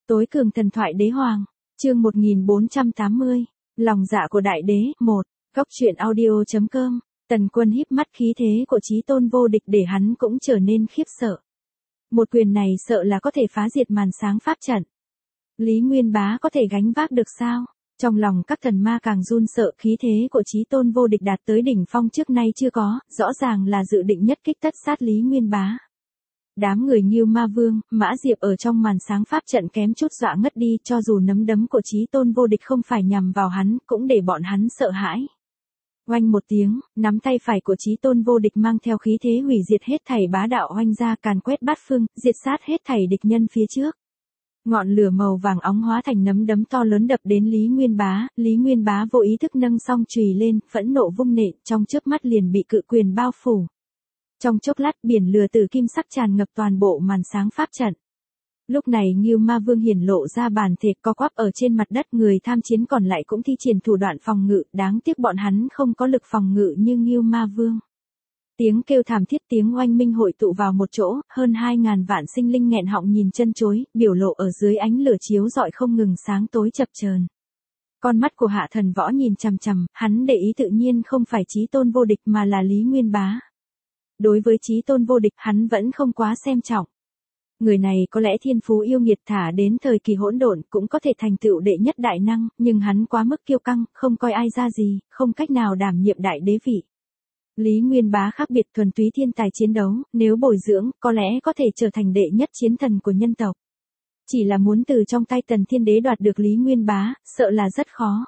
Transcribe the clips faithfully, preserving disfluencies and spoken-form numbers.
Tối cường thần thoại đế hoàng, chương một nghìn bốn trăm tám mươi, lòng dạ của đại đế, một, góc truyện audio.com, Tần Quân híp mắt khí thế của Chí Tôn vô địch để hắn cũng trở nên khiếp sợ. Một quyền này sợ là có thể phá diệt màn sáng pháp trận. Lý Nguyên Bá có thể gánh vác được sao? Trong lòng các thần ma càng run sợ, khí thế của Chí Tôn vô địch đạt tới đỉnh phong trước nay chưa có, rõ ràng là dự định nhất kích tất sát Lý Nguyên Bá. Đám người Ngưu Ma Vương, Mã Diệp ở trong màn sáng pháp trận kém chút dọa ngất đi, cho dù nắm đấm của Chí Tôn vô địch không phải nhằm vào hắn, cũng để bọn hắn sợ hãi. Oanh một tiếng, nắm tay phải của Chí Tôn vô địch mang theo khí thế hủy diệt hết thảy bá đạo oanh ra, càn quét bát phương, diệt sát hết thảy địch nhân phía trước. Ngọn lửa màu vàng óng hóa thành nắm đấm to lớn đập đến Lý Nguyên Bá, Lý Nguyên Bá vô ý thức nâng song chùy lên, phẫn nộ vung nện, trong chớp mắt liền bị cự quyền bao phủ. Trong chốc lát biển lửa tử kim sắc tràn ngập toàn bộ màn sáng pháp trận. Lúc này Ngưu Ma Vương hiển lộ ra bản thể co quắp ở trên mặt đất, người tham chiến còn lại cũng thi triển thủ đoạn phòng ngự, đáng tiếc bọn hắn không có lực phòng ngự như Ngưu Ma Vương. Tiếng kêu thảm thiết, tiếng oanh minh hội tụ vào một chỗ, hơn hai ngàn vạn sinh linh nghẹn họng nhìn chân chối, biểu lộ ở dưới ánh lửa chiếu rọi không ngừng sáng tối chập chờn. Con mắt của Hạ Thần Võ nhìn chằm chằm, hắn để ý tự nhiên không phải Chí Tôn vô địch mà là Lý Nguyên Bá. Đối với Chí Tôn vô địch hắn vẫn không quá xem trọng. Người này có lẽ thiên phú yêu nghiệt, thả đến thời kỳ hỗn độn cũng có thể thành tựu đệ nhất đại năng, nhưng hắn quá mức kiêu căng, không coi ai ra gì, không cách nào đảm nhiệm đại đế vị. Lý Nguyên Bá khác biệt, thuần túy thiên tài chiến đấu, nếu bồi dưỡng, có lẽ có thể trở thành đệ nhất chiến thần của nhân tộc. Chỉ là muốn từ trong tay Tần Thiên Đế đoạt được Lý Nguyên Bá, sợ là rất khó.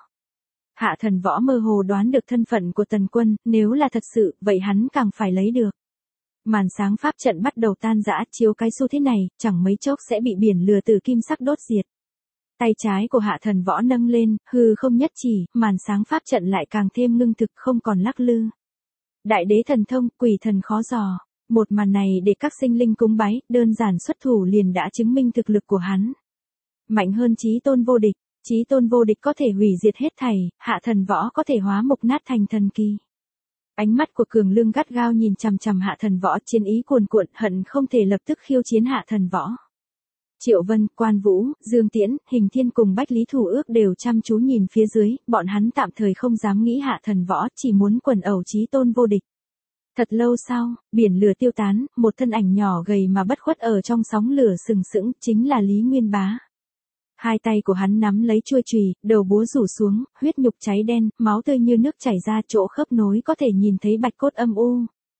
Hạ Thần Võ mơ hồ đoán được thân phận của Tần Quân, nếu là thật sự, vậy hắn càng phải lấy được. Màn sáng pháp trận bắt đầu tan rã, chiếu cái xu thế này, chẳng mấy chốc sẽ bị biển lửa từ kim sắc đốt diệt. Tay trái của Hạ Thần Võ nâng lên, hư không nhất chỉ, màn sáng pháp trận lại càng thêm ngưng thực, không còn lắc lư. Đại đế thần thông, quỷ thần khó dò. Một màn này để các sinh linh cúng bái, đơn giản xuất thủ liền đã chứng minh thực lực của hắn. Mạnh hơn Chí Tôn vô địch, Chí Tôn vô địch có thể hủy diệt hết thảy, Hạ Thần Võ có thể hóa mục nát thành thần kỳ. Ánh mắt của Cường Lương gắt gao nhìn chằm chằm Hạ Thần Võ, chiến ý cuồn cuộn, hận không thể lập tức khiêu chiến Hạ Thần Võ. Triệu Vân, Quan Vũ, Dương Tiễn, Hình Thiên cùng Bách Lý Thủ Ước đều chăm chú nhìn phía dưới, bọn hắn tạm thời không dám nghĩ Hạ Thần Võ, chỉ muốn quần ẩu Chí Tôn vô địch. Thật lâu sau, biển lửa tiêu tán, một thân ảnh nhỏ gầy mà bất khuất ở trong sóng lửa sừng sững, chính là Lý Nguyên Bá. Hai tay của hắn nắm lấy chuôi chùy, đầu búa rủ xuống, huyết nhục cháy đen, máu tươi như nước chảy ra, chỗ khớp nối có thể nhìn thấy bạch cốt âm u.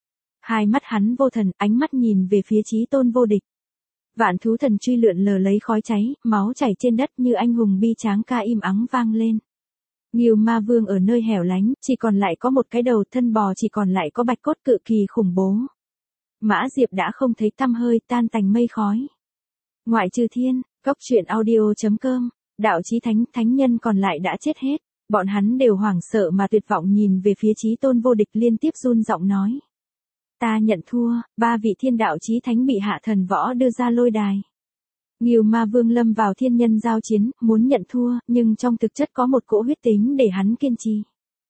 Hai mắt hắn vô thần, ánh mắt nhìn về phía Chí Tôn vô địch. Vạn thú thần truy lượn lờ lấy khói cháy, máu chảy trên đất như anh hùng bi tráng ca im ắng vang lên. Ngưu Ma Vương ở nơi hẻo lánh, chỉ còn lại có một cái đầu, thân bò chỉ còn lại có bạch cốt cự kỳ khủng bố. Mã Diệp đã không thấy tăm hơi, tan tành mây khói. Ngoại trừ thiên, góc truyện audio.com, đạo chí thánh, thánh nhân còn lại đã chết hết. Bọn hắn đều hoảng sợ mà tuyệt vọng nhìn về phía Chí Tôn vô địch, liên tiếp run giọng nói. Ta nhận thua, ba vị thiên đạo chí thánh bị Hạ Thần Võ đưa ra lôi đài. Ngưu Ma Vương lâm vào thiên nhân giao chiến, muốn nhận thua, nhưng trong thực chất có một cỗ huyết tính để hắn kiên trì.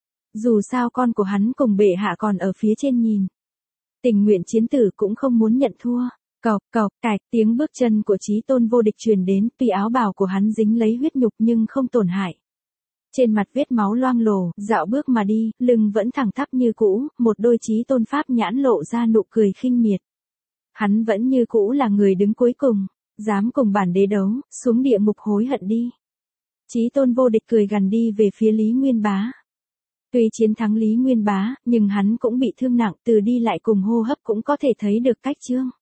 Dù sao con của hắn cùng bệ hạ còn ở phía trên nhìn. Tình nguyện chiến tử cũng không muốn nhận thua. Cộc cộc cạch, tiếng bước chân của Chí Tôn vô địch truyền đến, tuy áo bào của hắn dính lấy huyết nhục nhưng không tổn hại. Trên mặt vết máu loang lổ, dạo bước mà đi, lưng vẫn thẳng tắp như cũ, một đôi Chí Tôn pháp nhãn lộ ra nụ cười khinh miệt. Hắn vẫn như cũ là người đứng cuối cùng, dám cùng bản đế đấu, xuống địa ngục hối hận đi. Chí Tôn vô địch cười gằn đi về phía Lý Nguyên Bá. Tuy chiến thắng Lý Nguyên Bá, nhưng hắn cũng bị thương nặng, từ đi lại cùng hô hấp cũng có thể thấy được cách chương.